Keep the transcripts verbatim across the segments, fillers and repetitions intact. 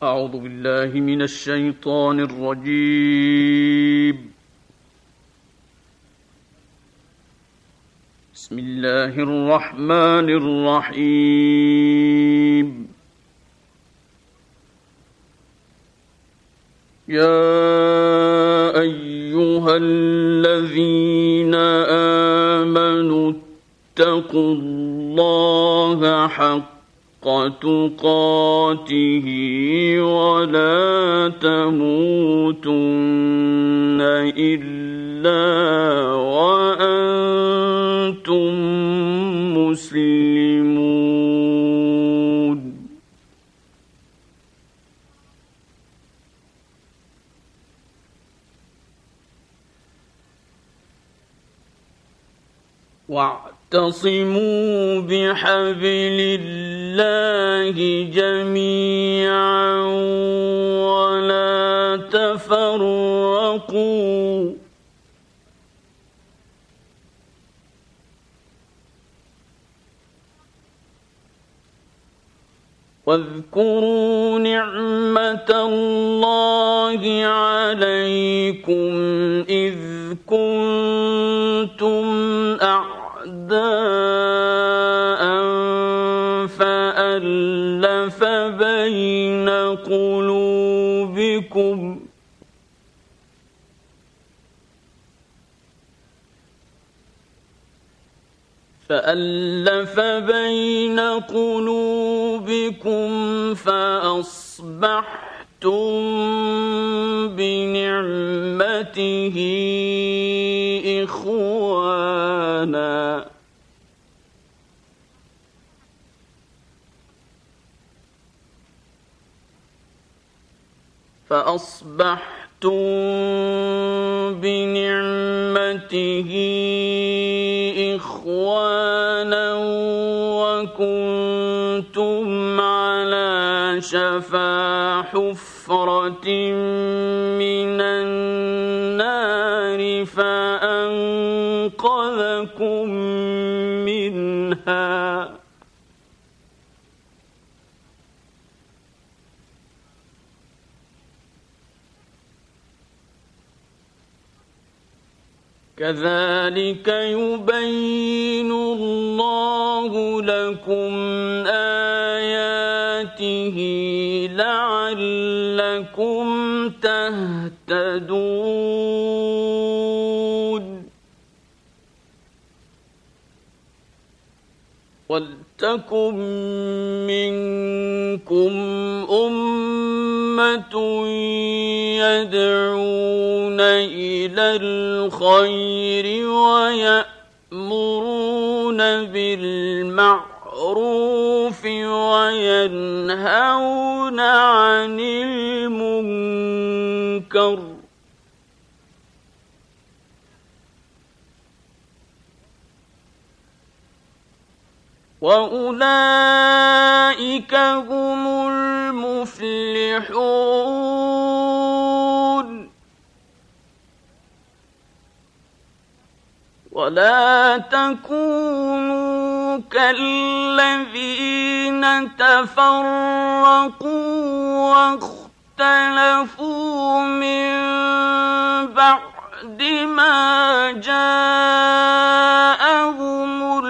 أعوذ بالله من الشيطان الرجيم. بسم الله الرحمن الرحيم. يا أيها الذين آمنوا اتقوا الله حق تقاته ولا تموتن إلا وأنتم مسلمون. واعتصموا بحبل الله جميعا ولا تفرقوا. واذكروا نعمة الله عليكم إذ كنتم أعداء فألف بين قلوبكم فألف بين قلوبكم فأصبحتم بنعمته إخوانا فأصبحتم بنعمته إخوانا وكنتم على شفا حفرة من النار فأنقذكم منها. كذلك يبين الله لكم آياته لعلكم تهتدون. ولتكن منكم أمة يدعون إلى الخير ويأمرون بالمعروف وينهون عن المنكر وأولئك هم المفلحون. ولا تكونوا كالذين تفرقوا واختلفوا من بعد ما جاءهم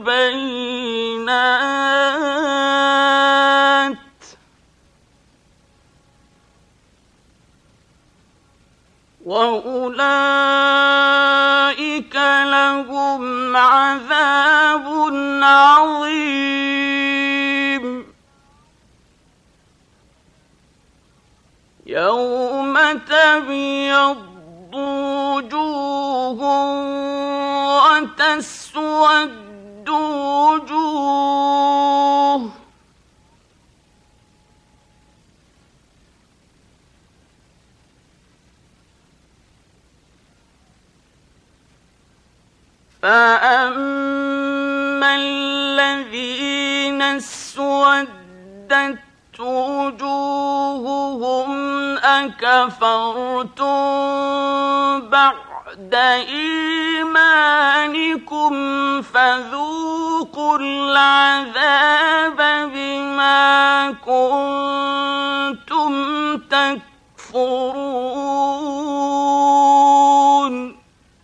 البينات وأولئك لهم عذاب عظيم. يوم تبيض وجوه وتسود وجوه فأما الذين اسودت وجوههم أكفرتم بعد إيمانكم فذوقوا العذاب بما كنتم يكفرون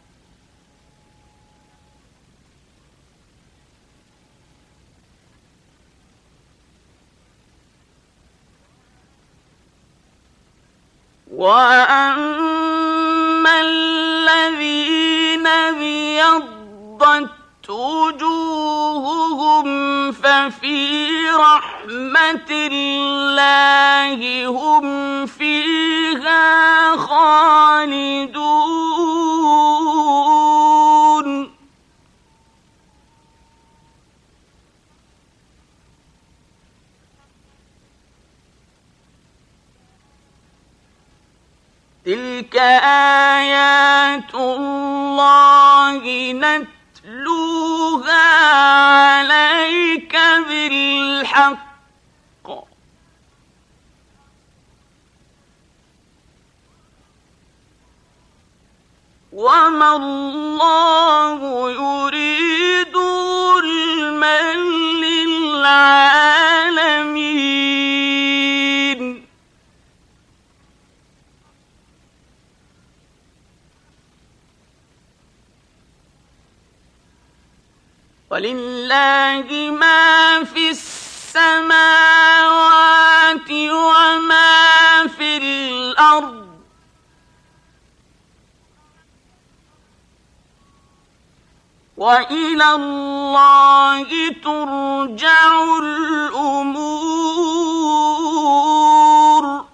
وأما الذين ابيضت وجوههم ففي رحمة الله هم فيها خالدون تلك آيات الله نتلوها عليك بالحق وما الله يريد ظلما للعالمين ولله ما في السماوات وما في الأرض وإلى الله ترجع الأمور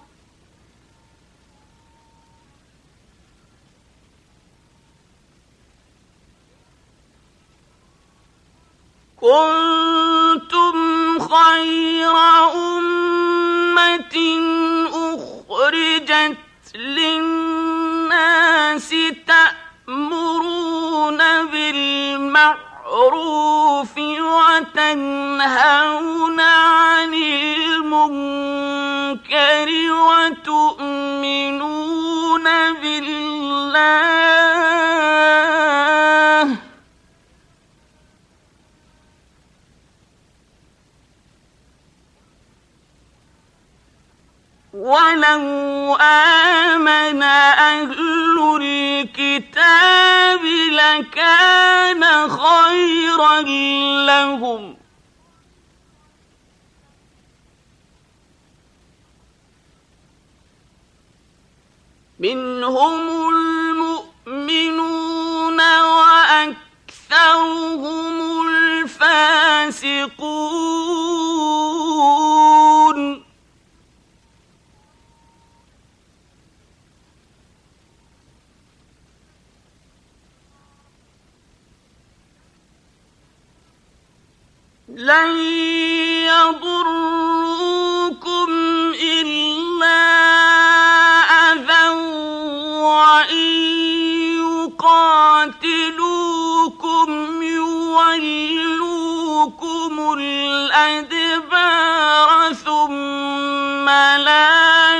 كنتم خير أمة أخرجت للناس تأمرون بالمعروف وتنهون عن المنكر وتؤمنون بالله ولو آمن أهل الكتاب لكان خيرا لهم منهم المؤمنون وأكثرهم الفاسقون لن يضروكم إلا أذى وإن يقاتلوكم يولوكم الأدبار ثم لا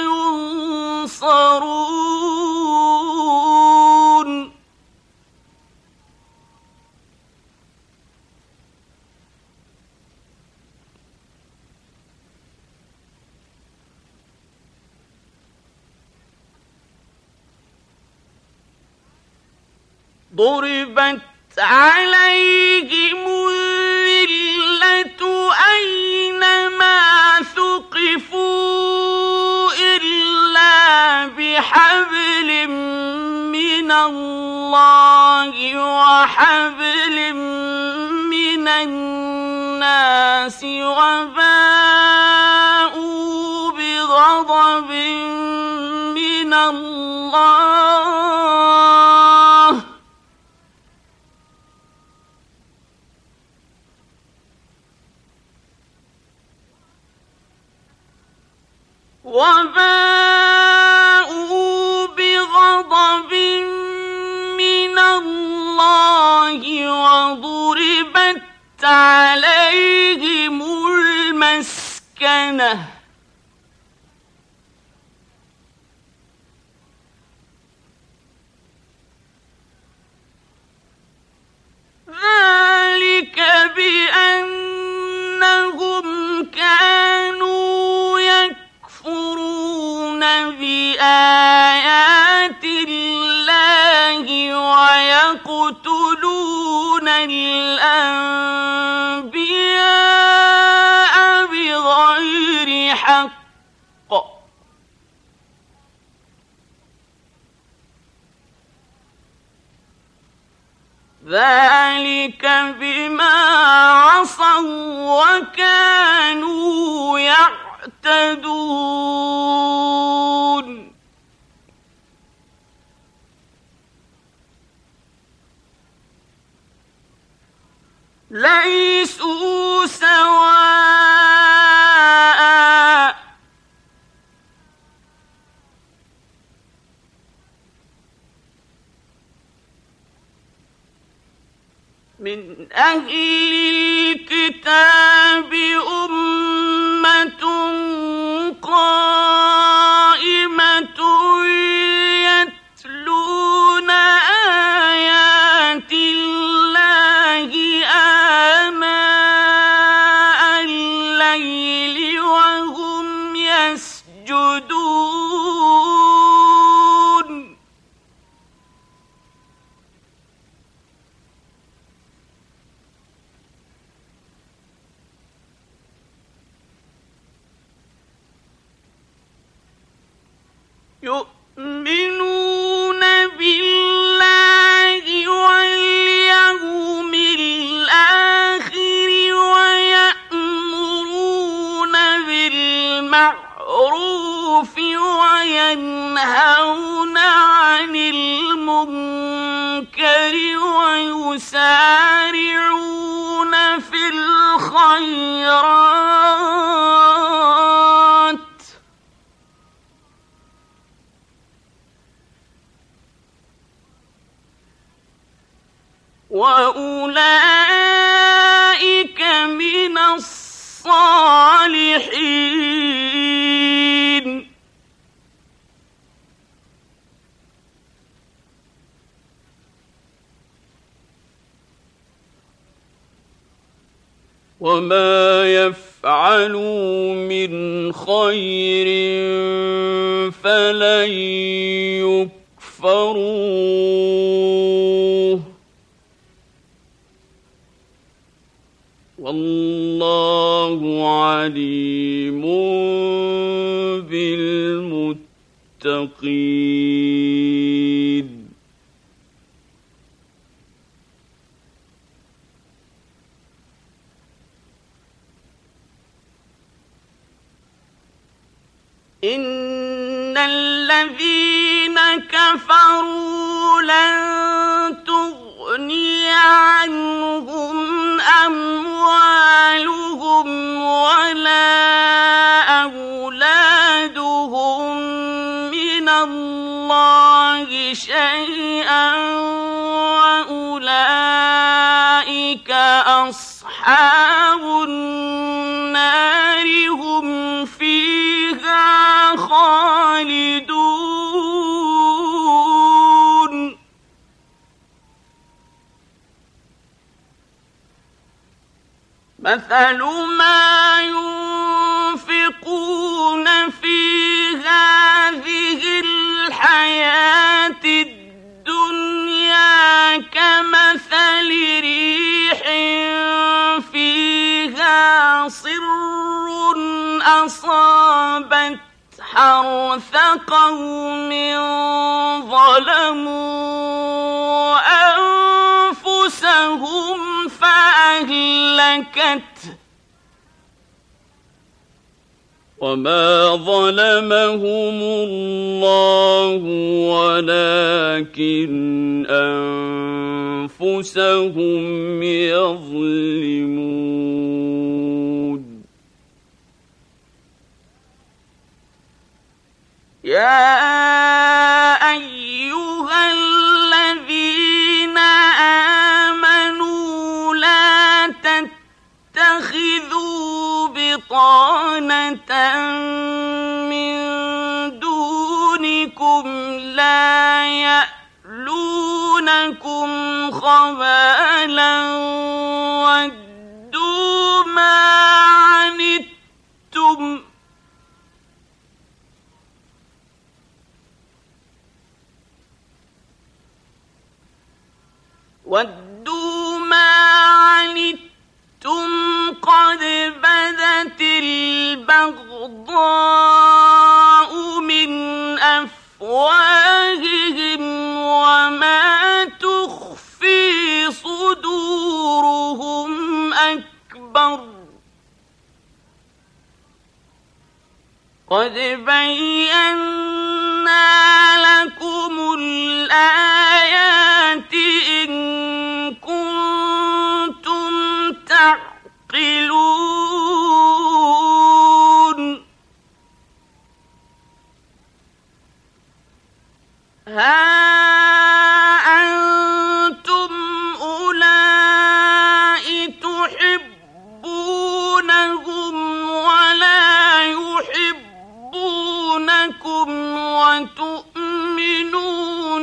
ينصرون ضربت عليهم الذلة أينما ثقفوا إلا بحبل من الله وحبل من الناس وباءوا بغضب من الله وباءوا بغضب من الله وضربت عليهم المسكنة ذلك بأنهم كانوا يكفرون بآيات ذلك بما عصوا وكانوا يعتدون ليسوا سواء من أهل الكتاب أمة قائمة يتلون آيات الله آناء الليل وهم يسجدون يؤمنون بالله واليوم الآخر ويأمرون بالمعروف وينهون عن المنكر ويسارعون في الخيرات وأولئك من الصالحين وما يفعلوا من خير فلن يكفروه والله عليم بالمتقين إن الذين كفروا لن تغني عنهم أموالهم ولا أولادهم من الله شيئا وأولئك أصحاب النار هم فيها خالدون مثل ما ينفقون في هذه الحياة الدنيا كمثل ريح فيها صر أصابت حرث قوم ظلموا أنفسهم فأهلكته وما ظلمهم الله ولكن أنفسهم يظلمون يا أيها الذين آمنوا لا تتخذوا بطانة من دونكم لا يألونكم خبالا ودوا ما عنتم ودوا ما عنتم قد بدت البغضاء من أفواههم وما تخفي صدورهم قد بينا لكم الآيات إن كنتم تعقلون ها أنتم أولئك تحبونهم ولا يحبونكم وتؤمنون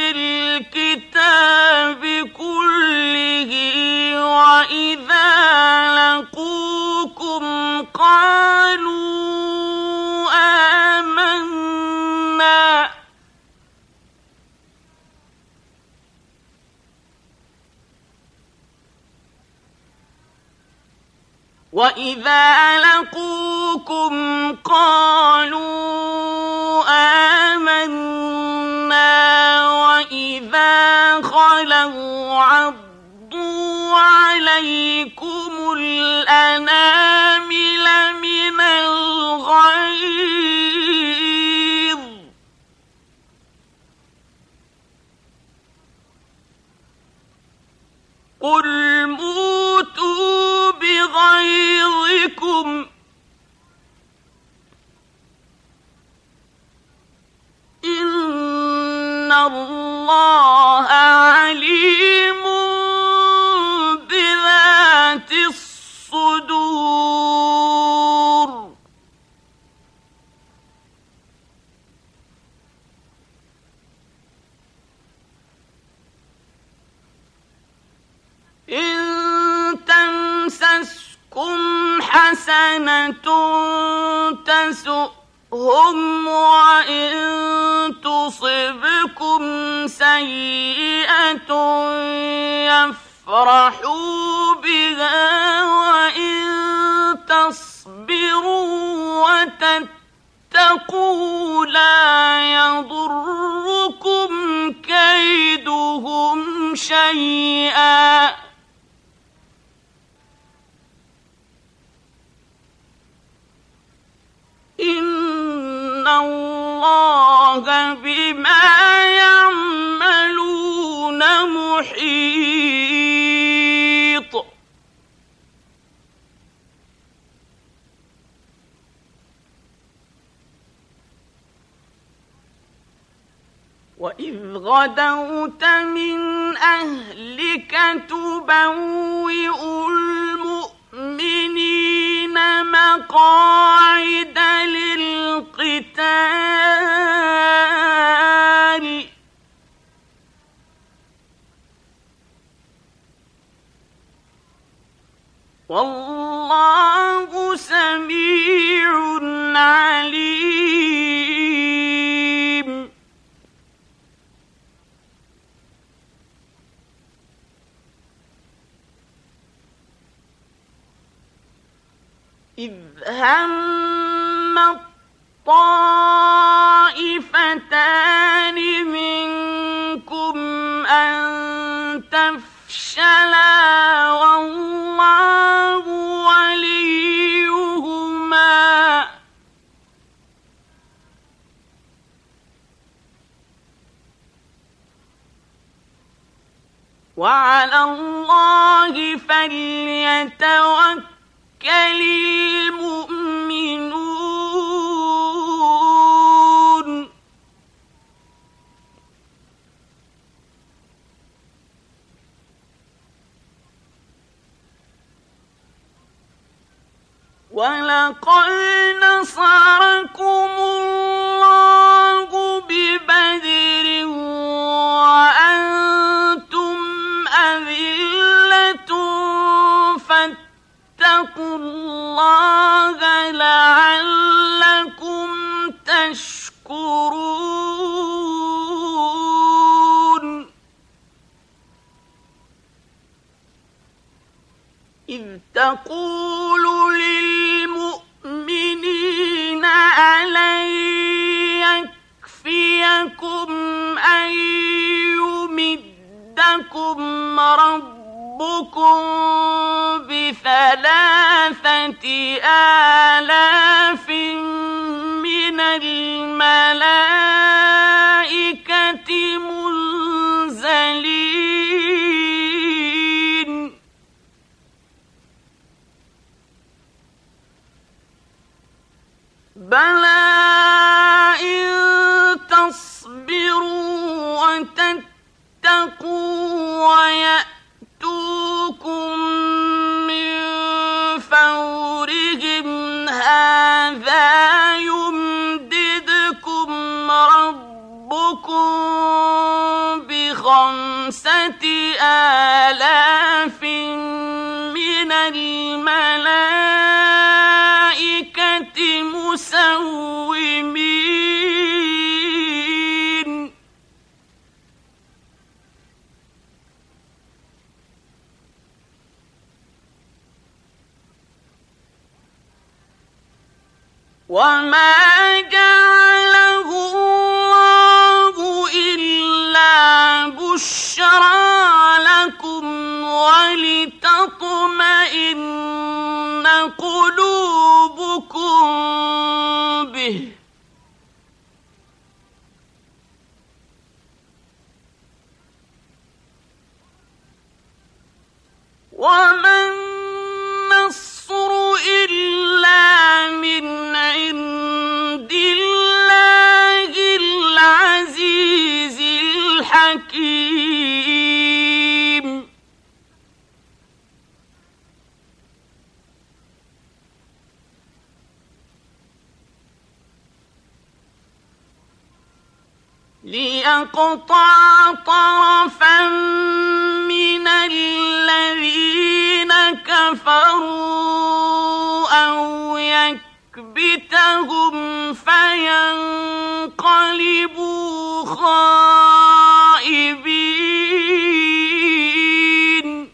بالكتاب كله وإذا لقوكم قالوا آمنا وإذا لقوكم قالوا آمنا وإذا خلوا عضوا عليكم الأنامل من الغيظ قل موتوا بغيظكم إن الله عليم بذات الصدور إن تمسسكم حسنة تسؤهم وإن تصبكم سيئة يفرحوا بها وإن تصبروا وتتقوا لا يضركم كيدهم شيئا إن الله بما يعملون محيط وإذ غدوت من أهلك تبوئ المؤمنين مقاعد للقتال والله سميع عليم إذ هم الطائفتان منكم أن تفشلا والله وليهما وعلى الله فليتوكل المؤمنون ولقد نصركم الله ببدر وأنتم أذلة فاتقوا الله لعلكم تشكرون إذ تقول للمؤمنين ألن يكفيكم أن يمدكم ربكم بثلاثة آلاف بلى إن تصبروا وتتقوا ويأتوكم من فورهم هذا يمددكم ربكم بخمسة آلاف من الملائكة مسومين. وما جعله الله إلا بشرى لكم ولتطمئن قلوبكم به وما النصر إلا من عند الله العزيز الحكيم. ليقطع طرفا من الذين كفروا أو يكبتهم فينقلبوا خائبين.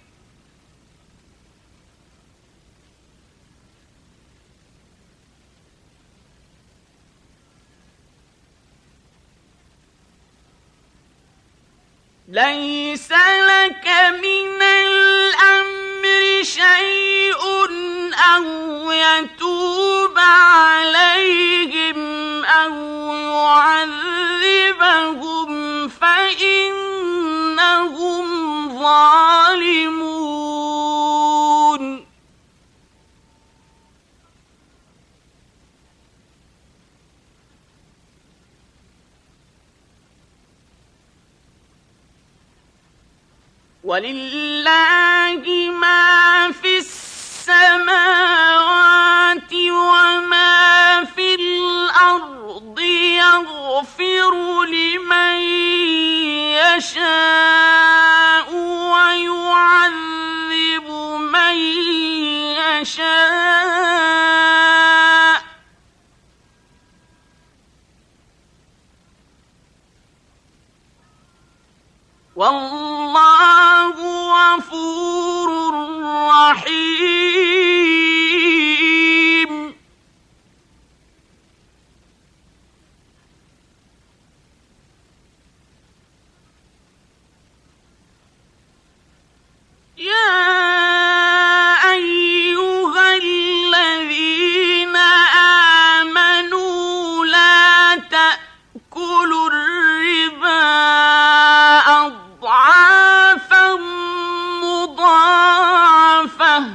ليس لك من الأمر شيء أو يتوب عليهم أو يعذبهم فإنهم ظالمون. ولله ما في السماوات وما في الأرض يغفر لمن يشاء ويعذب من يشاء والله غفور رحيم. يا أيها الذين آمنوا لا تأكلوا الربا أضعافا مضاعفة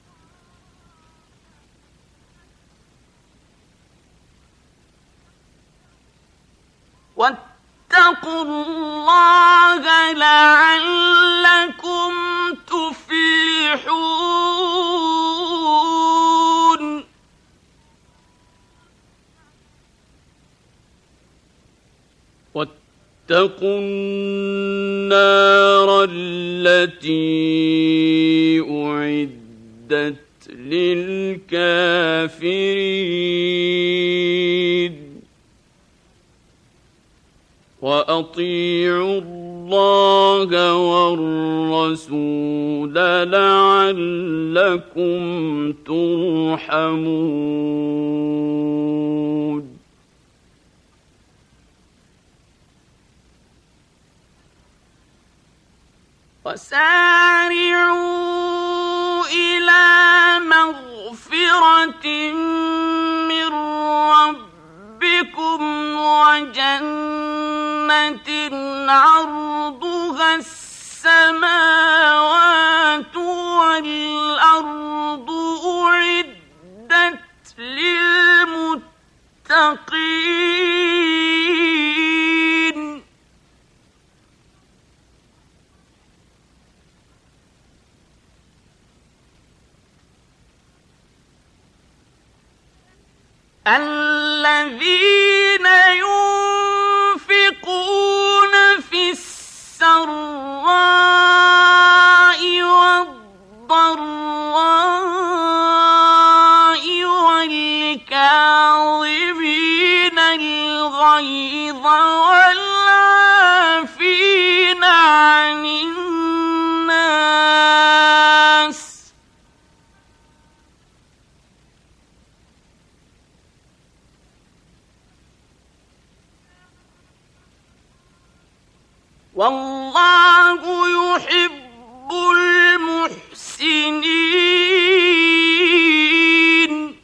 واتقوا الله لعلكم تفلحون. واتقوا النار التي أعدت للكافرين. وأطيعوا الله والرسول لعلكم ترحمون. وسارعوا إلى مغفرة من ربكم وجنة عرضها السماوات والأرض أعدت للمتقين المتقين الذين ينفقون في السراء والضراء والكاظمين الغيظ والعافين عن الناس والله يحب المحسنين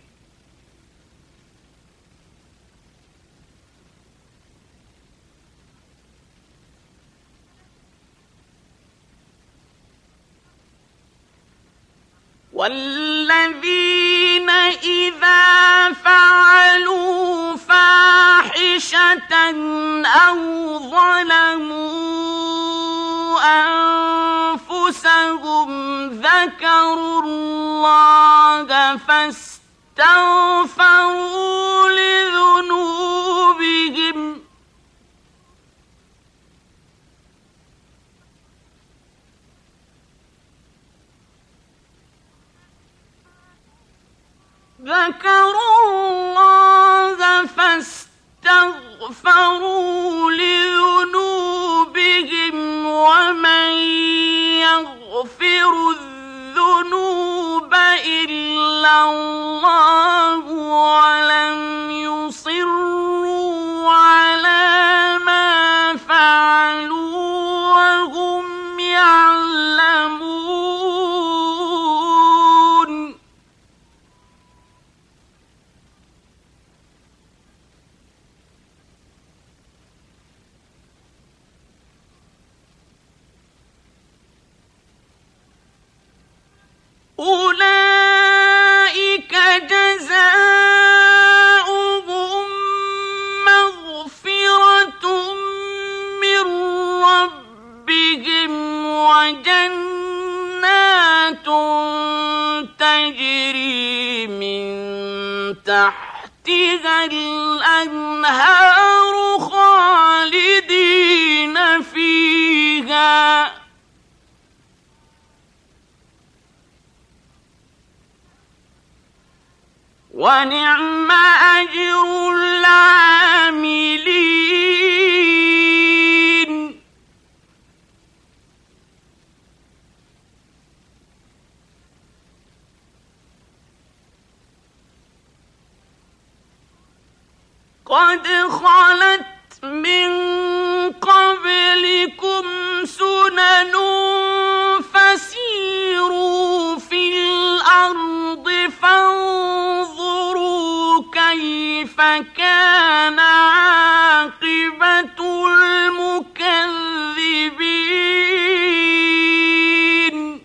والذين إذا فعلوا فاحشة أو ظلموا أنفسهم ذكروا الله فاستغفروا لذنوبهم ذكروا الله فاستغفروا لذنوبهم ومن يغفر الذنوب إلا الله ولم يصروا على ما فعلوا وهم يعلمون أولئك جزاؤهم مغفرة من ربهم وجنات تجري من تحتها الأنهار خالدين فيها ونعم أجر العاملين قد خلت من قبلكم سنن فسيروا في الأرض فانظروا كيف كان عاقبة المكذبين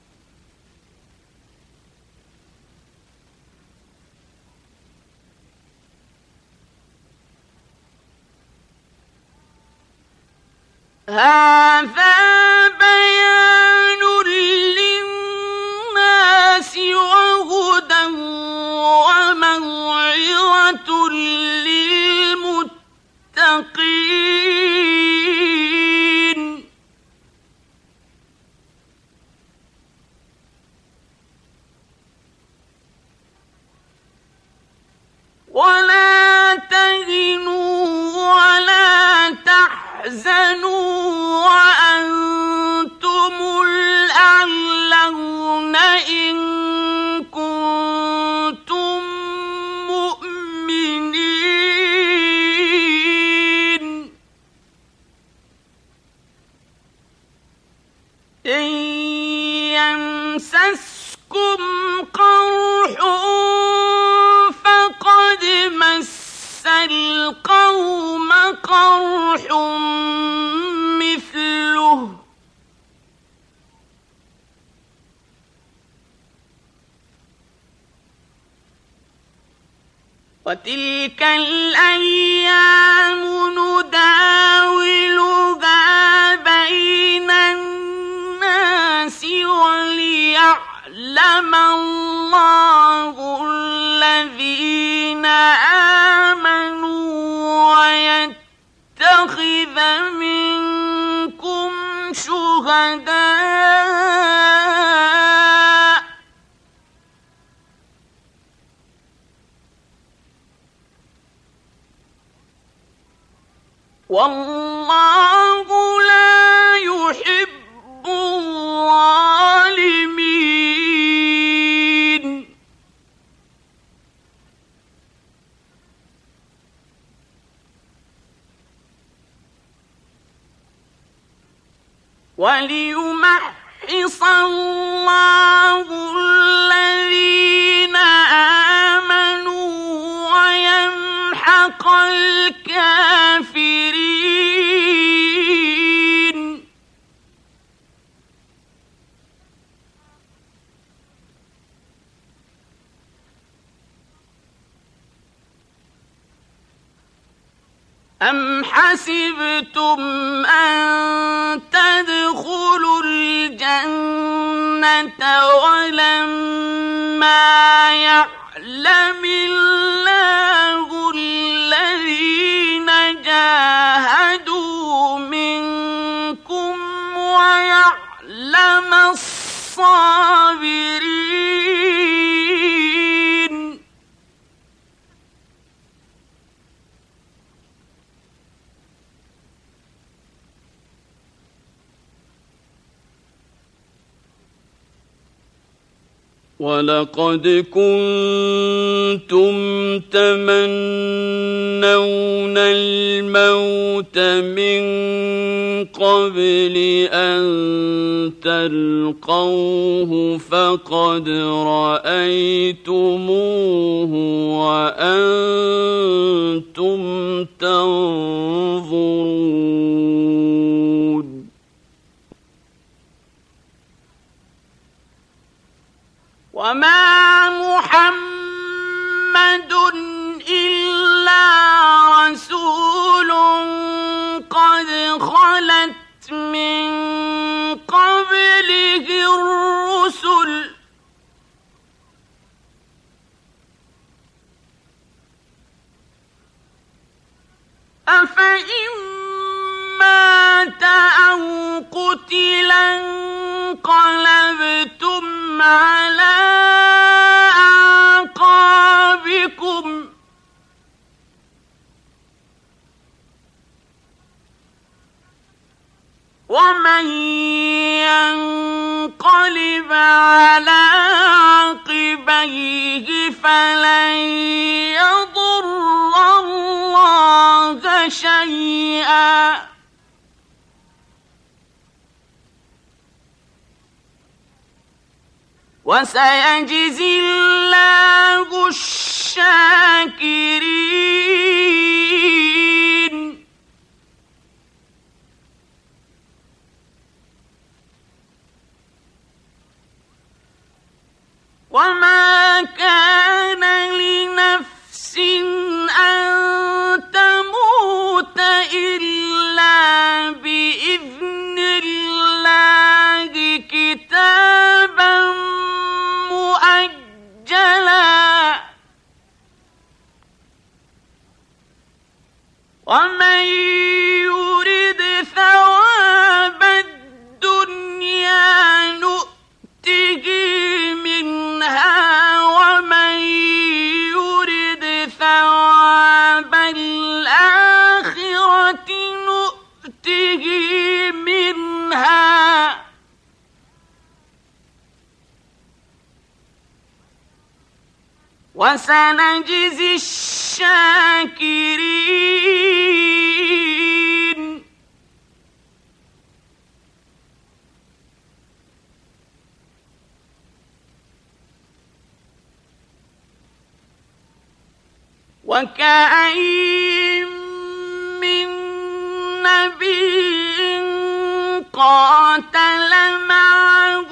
هذا بيان للناس وهدى وموعظة للمتقين ولا تهنوا ولا تحزنوا وأنتم الأعلون إن كنتم مؤمنين إن يمسسكم قرح فقد مس القوم قرح مثله وتلك الأيام نداولها بين الناس وليعلم الله الذين آمنوا ويتخذ منكم شهداء والله لا يحب الظالمين. وليمحص الله الذين آمنوا ويمحق الكافرين. أم حسبتم أن تدخلوا الجنة ولما يعلم الله الذين جاهدوا منكم ويعلم الصابرين. ولقد كنتم تمنون الموت من قبل أن تلقوه فقد رأيتموه وأنتم تنظرون. وما محمد إلا رسول قد خلت من قبله الرسل أفإن مات أو قتلا انقلبتم على أعقابكم ومن ينقلب على عقبيه فلن يضر الله شيئا وسيجزي الله الشاكرين. وما كان لنفس أن تموت إلا بإذن الله كتابا مؤجلا ومن يرد ثواب الدنيا نؤته منها ومن يرد ثواب الآخرة نؤته منها وسنجزي الشاكرين. وكأين من نبي قاتل معه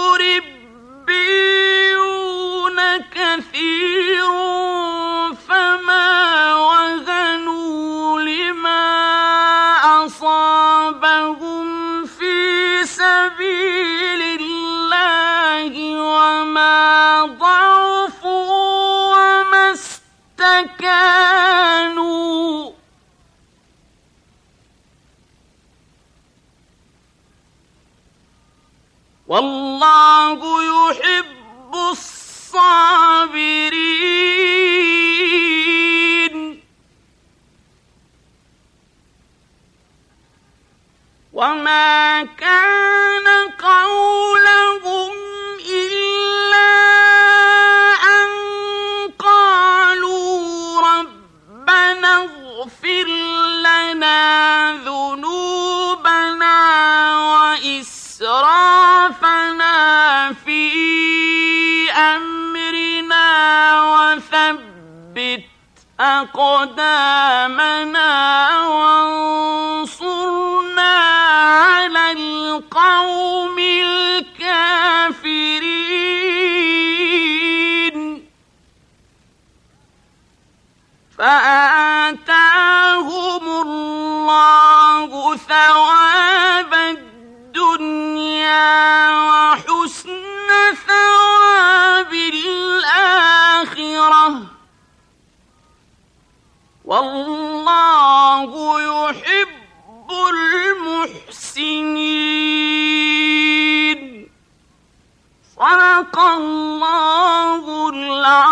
ربيون كثير فما كانوا والله يحب الصابرين وما كان قولهم إلا أن قالوا ربنا اغفر لنا ذنوبنا وإسرافنا في أمرنا وثبت أقدامنا وانصرنا على القوم الكافرين فآتاهم الله ثواب الدنيا وحسن ثواب الآخرة والله يحب المحسنين صدق الله العظيم.